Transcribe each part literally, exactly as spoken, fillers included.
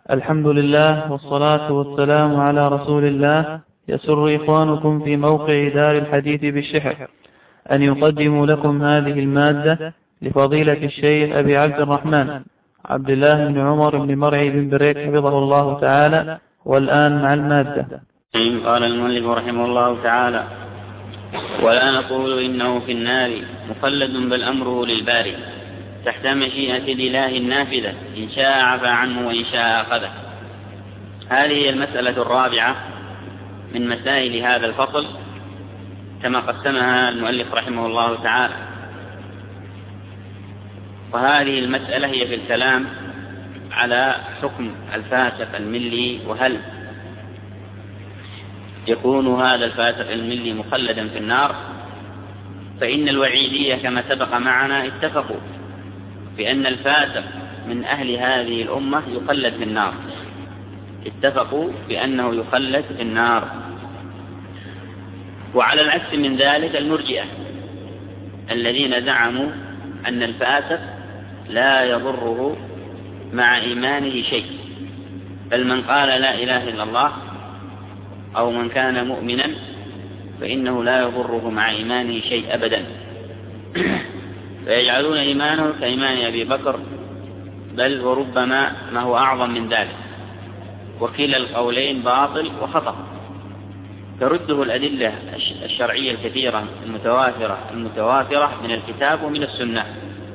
الحمد لله والصلاة والسلام على رسول الله. يسر إخوانكم في موقع دار الحديث بالشحر أن يقدموا لكم هذه المادة لفضيلة الشيخ أبي عبد الرحمن عبد الله بن عمر بن مرعي بن بريك حفظه الله تعالى. والآن مع المادة. قال المؤلف رحمه الله تعالى: ولا نقول إنه في النار مخلد بل أمره للباري تحت مشيئة الإله النافذة، إن شاء عفى عنه وإن شاء أخذه. هذه هي المسألة الرابعة من مسائل هذا الفصل كما قسمها المؤلف رحمه الله تعالى. وهذه المسألة هي في الكلام على حكم الفاسق الملي، وهل يكون هذا الفاسق الملي مخلدا في النار. فإن الوعيدية كما سبق معنا اتفقوا بأن الفاسق من أهل هذه الأمة يخلد في النار، اتفقوا بأنه يخلد في النار. وعلى العكس من ذلك المرجئة الذين زعموا أن الفاسق لا يضره مع إيمانه شيء، بل من قال لا إله إلا الله أو من كان مؤمنا فإنه لا يضره مع إيمانه شيء أبدا، فيجعلون إيمانه كإيمان أبي بكر، بل وربما ما هو أعظم من ذلك. وكلا القولين باطل وخطأ، ترده الأدلة الشرعية الكثيرة المتوافرة المتوافرة من الكتاب ومن السنة.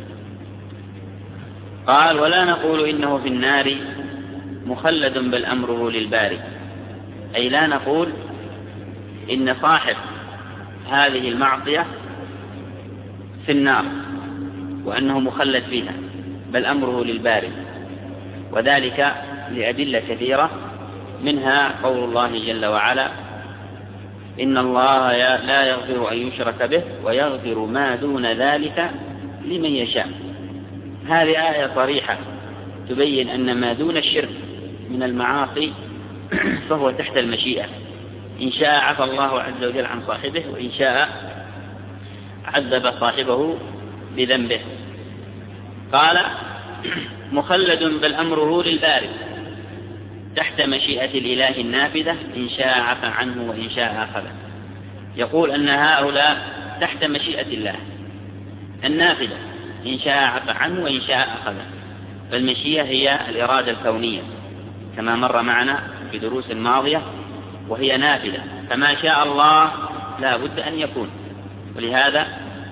قال: ولا نقول إنه في النار مخلد بل أمره للباري، أي لا نقول إن صاحب هذه المعصية في النار وأنه مخلد فيها، بل أمره للباري، وذلك لأدلة كثيرة، منها قول الله جل وعلا: إن الله لا يغفر أن يشرك به ويغفر ما دون ذلك لمن يشاء. هذه آية صريحة تبين أن ما دون الشرك من المعاصي فهو تحت المشيئة، إن شاء عفى الله عز وجل عن صاحبه، وإن شاء عذب صاحبه بذنبه. قال: مخلد بل أمره للباري تحت مشيئة الإله النافذة، إن شاء عفى عنه وإن شاء أخذه. يقول أن هؤلاء تحت مشيئة الله النافذة، إن شاء عفى عنه وإن شاء أخذه. فالمشيئة هي الإرادة الكونية كما مر معنا في دروس الماضية، وهي نافذة، فما شاء الله لا بد أن يكون. ولهذا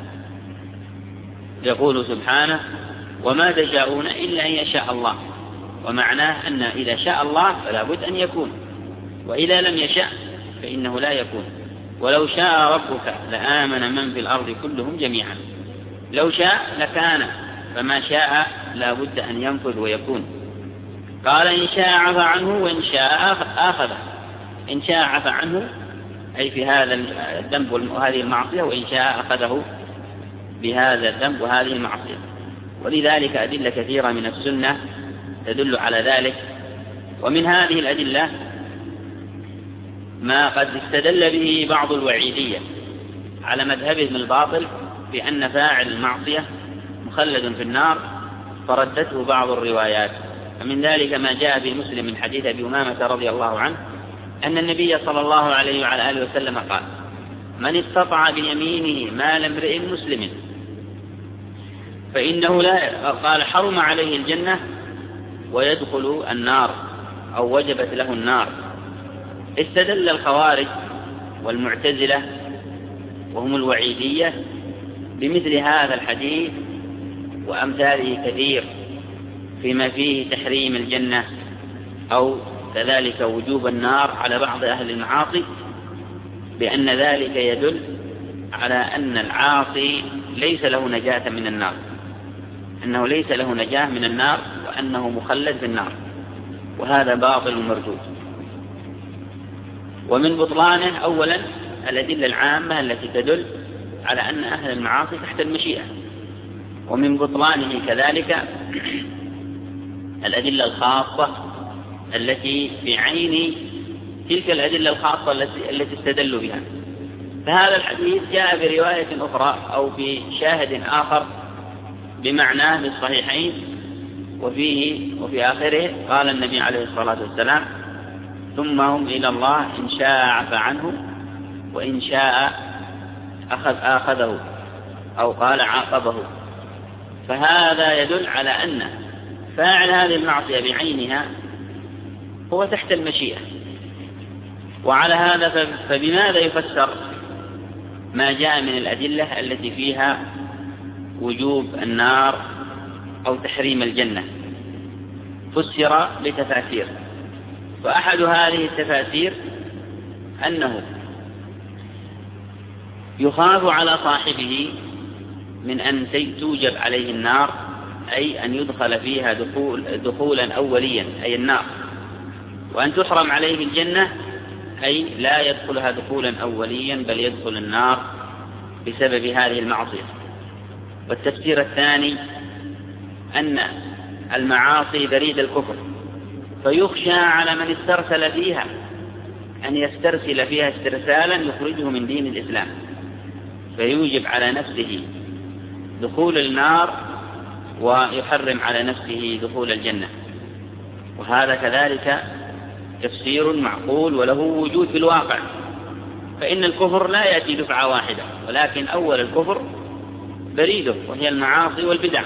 يقول سبحانه: وما تشاءون إلا أن يشاء الله. ومعناه أن إذا شاء الله فلا بد أن يكون، وإذا لم يشاء فإنه لا يكون. ولو شاء ربك لآمن من في الأرض كلهم جميعا، لو شاء لكان، فما شاء لا بد أن ينفذ ويكون. قال: إن شاء عفى عنه وإن شاء أخذه. إن شاء عفى عنه أي في هذا الذنب وهذه المعصية، وإن شاء أخذه بهذا الذنب وهذه المعصية. ولذلك أدلة كثيرة من السنة تدل على ذلك. ومن هذه الأدلة ما قد استدل به بعض الوعيدية على مذهبهم الباطل بأن فاعل المعصية مخلد في النار، فردته بعض الروايات. ومن ذلك ما جاء في مسلم من حديث أبي أمامة رضي الله عنه أن النبي صلى الله عليه وعلى آله وسلم قال: من استطاع بيمينه مال امرئ مسلم فإنه لا، قال: حرم عليه الجنة ويدخل النار أو وجبت له النار. استدل الخوارج والمعتزلة وهم الوعيدية بمثل هذا الحديث وأمثاله كثير فيما فيه تحريم الجنة أو كذلك وجوب النار على بعض أهل المعاصي، بأن ذلك يدل على أن العاصي ليس له نجاة من النار، أنه ليس له نجاة من النار، وأنه مخلد في النار، وهذا باطل مردود. ومن بطلانه أولا الأدلة العامة التي تدل على أن أهل المعاصي تحت المشيئة، ومن بطلانه كذلك الأدلة الخاصة التي في عين تلك الأدلة الخاصة التي, التي استدلوا بها. فهذا الحديث جاء برواية أخرى أو بشاهد آخر بمعناه في الصحيحين وفيه وفي آخره قال النبي عليه الصلاة والسلام: ثم هم إلى الله إن شاء عفى عنه وإن شاء أخذ آخذه، أو قال عاقبه. فهذا يدل على أن فاعل هذه المعصية بعينها هو تحت المشيئة. وعلى هذا فبماذا يفسر ما جاء من الأدلة التي فيها وجوب النار أو تحريم الجنة؟ فسر لتفاسير، فأحد هذه التفاسير أنه يخاف على صاحبه من أن توجب عليه النار، أي أن يدخل فيها دخول دخولا أوليا أي النار، وأن تحرم عليه الجنة أي لا يدخلها دخولا أوليا بل يدخل النار بسبب هذه المعصية. والتفسير الثاني أن المعاصي بريد الكفر، فيخشى على من استرسل فيها أن يسترسل فيها استرسالا يخرجه من دين الإسلام، فيوجب على نفسه دخول النار ويحرم على نفسه دخول الجنة. وهذا كذلك تفسير معقول وله وجود في الواقع، فإن الكفر لا يأتي دفعة واحدة، ولكن أول الكفر بريده وهي المعاصي والبدع.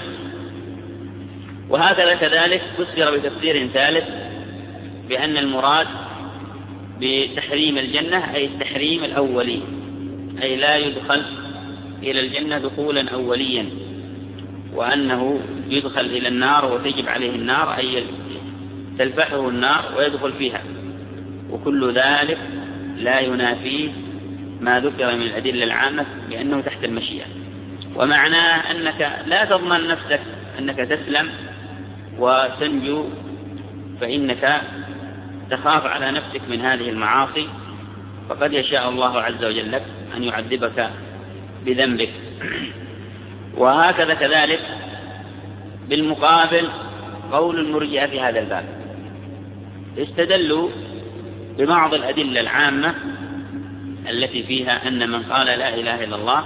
وهكذا كذلك فسر بتفسير ثالث بأن المراد بتحريم الجنة أي التحريم الأولي، أي لا يدخل إلى الجنة دخولا أوليا، وأنه يدخل إلى النار وتجب عليه النار أي تلفحه النار ويدخل فيها. وكل ذلك لا ينافيه ما ذكر من الأدلة العامة بأنه تحت المشيئة. ومعناه أنك لا تضمن نفسك أنك تسلم وتنجو، فإنك تخاف على نفسك من هذه المعاصي، فقد يشاء الله عز وجل لك أن يعذبك بذنبك. وهكذا كذلك بالمقابل قول المرجئة في هذا الباب، استدلوا ببعض الأدلة العامة التي فيها أن من قال لا إله إلا الله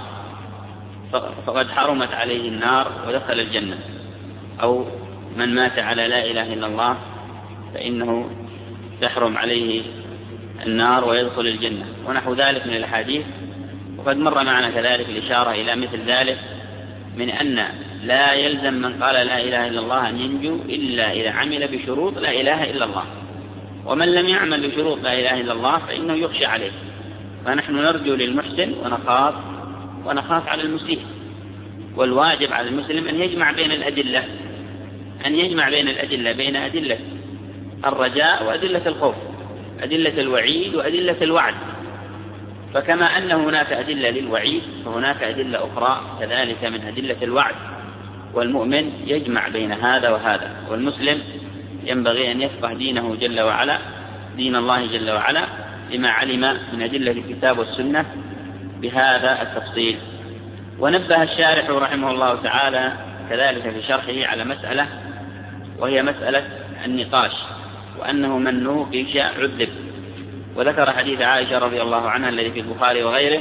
فقد حرمت عليه النار ودخل الجنة، أو من مات على لا إله إلا الله فإنه تحرم عليه النار ويدخل الجنة، ونحو ذلك من الحديث. وقد مر معنا كذلك الإشارة إلى مثل ذلك من أن لا يلزم من قال لا إله إلا الله أن ينجو إلا إذا عمل بشروط لا إله إلا الله، ومن لم يعمل بشروط لا إله إلا الله فإنه يخشى عليه. فنحن نرجو للمحسن ونخاف ونخاف على المسيء. والواجب على المسلم أن يجمع بين الأدلة أن يجمع بين الأدلة بين أدلة الرجاء وأدلة الخوف، أدلة الوعيد وأدلة الوعد. فكما أن هناك أدلة للوعيد فهناك أدلة أخرى كذلك من أدلة الوعد، والمؤمن يجمع بين هذا وهذا. والمسلم ينبغي أن يفقه دينه جل وعلا، دين الله جل وعلا، لما علم من أدلة الكتاب والسنة بهذا التفصيل. ونبه الشارح رحمه الله تعالى كذلك في شرحه على مسألة، وهي مسألة النقاش، وأنه من نوقش عذب. وذكر حديث عائشة رضي الله عنها الذي في البخاري وغيره،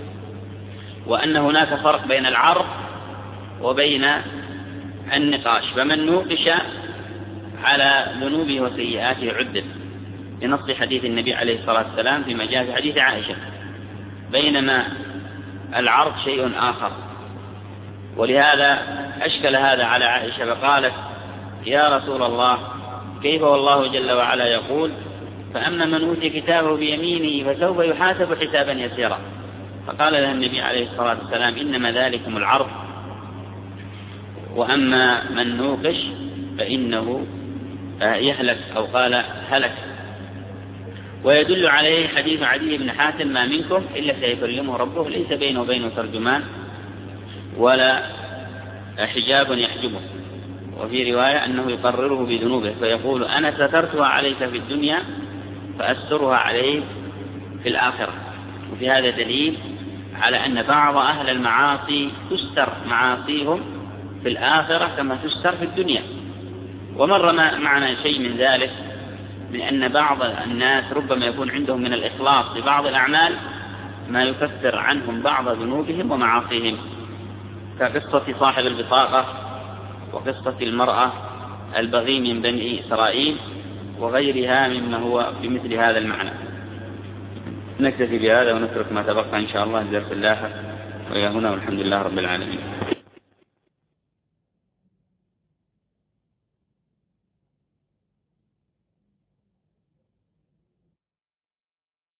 وأن هناك فرق بين العرض وبين النقاش. فمن نوقش على ذنوبه وسيئاته عذب بنص حديث النبي عليه الصلاة والسلام فيما جاء في حديث عائشة، بينما العرض شيء آخر. ولهذا أشكل هذا على عائشة فقالت: يا رسول الله، كيف والله جل وعلا يقول: فأما من أوتي كتابه بيمينه فسوف يحاسب حسابا يسيرا؟ فقال لها النبي عليه الصلاة والسلام: إنما ذلكم العرض، وأما من نوقش فإنه يهلك، أو قال هلك. ويدل عليه حديث عدي بن حاتم: ما منكم إلا سيكلمه ربه ليس بينه وبينه ترجمان ولا حجاب يحجبه. وفي رواية أنه يقرره بذنوبه فيقول: أنا سترتها عليك في الدنيا فأسترها عليك في الآخرة. وفي هذا دليل على أن بعض أهل المعاصي تستر معاصيهم في الآخرة كما تستر في الدنيا. ومر معنا شيء من ذلك، من أن بعض الناس ربما يكون عندهم من الإخلاص في بعض الأعمال ما يكفر عنهم بعض ذنوبهم ومعاصيهم، كقصة صاحب البطاقة وقصة المرأة البغي من بني إسرائيل وغيرها مما هو بمثل هذا المعنى. نكتفي بهذا ونترك ما تبقى إن شاء الله الدرس اللاحق، وإلى هنا والحمد لله رب العالمين.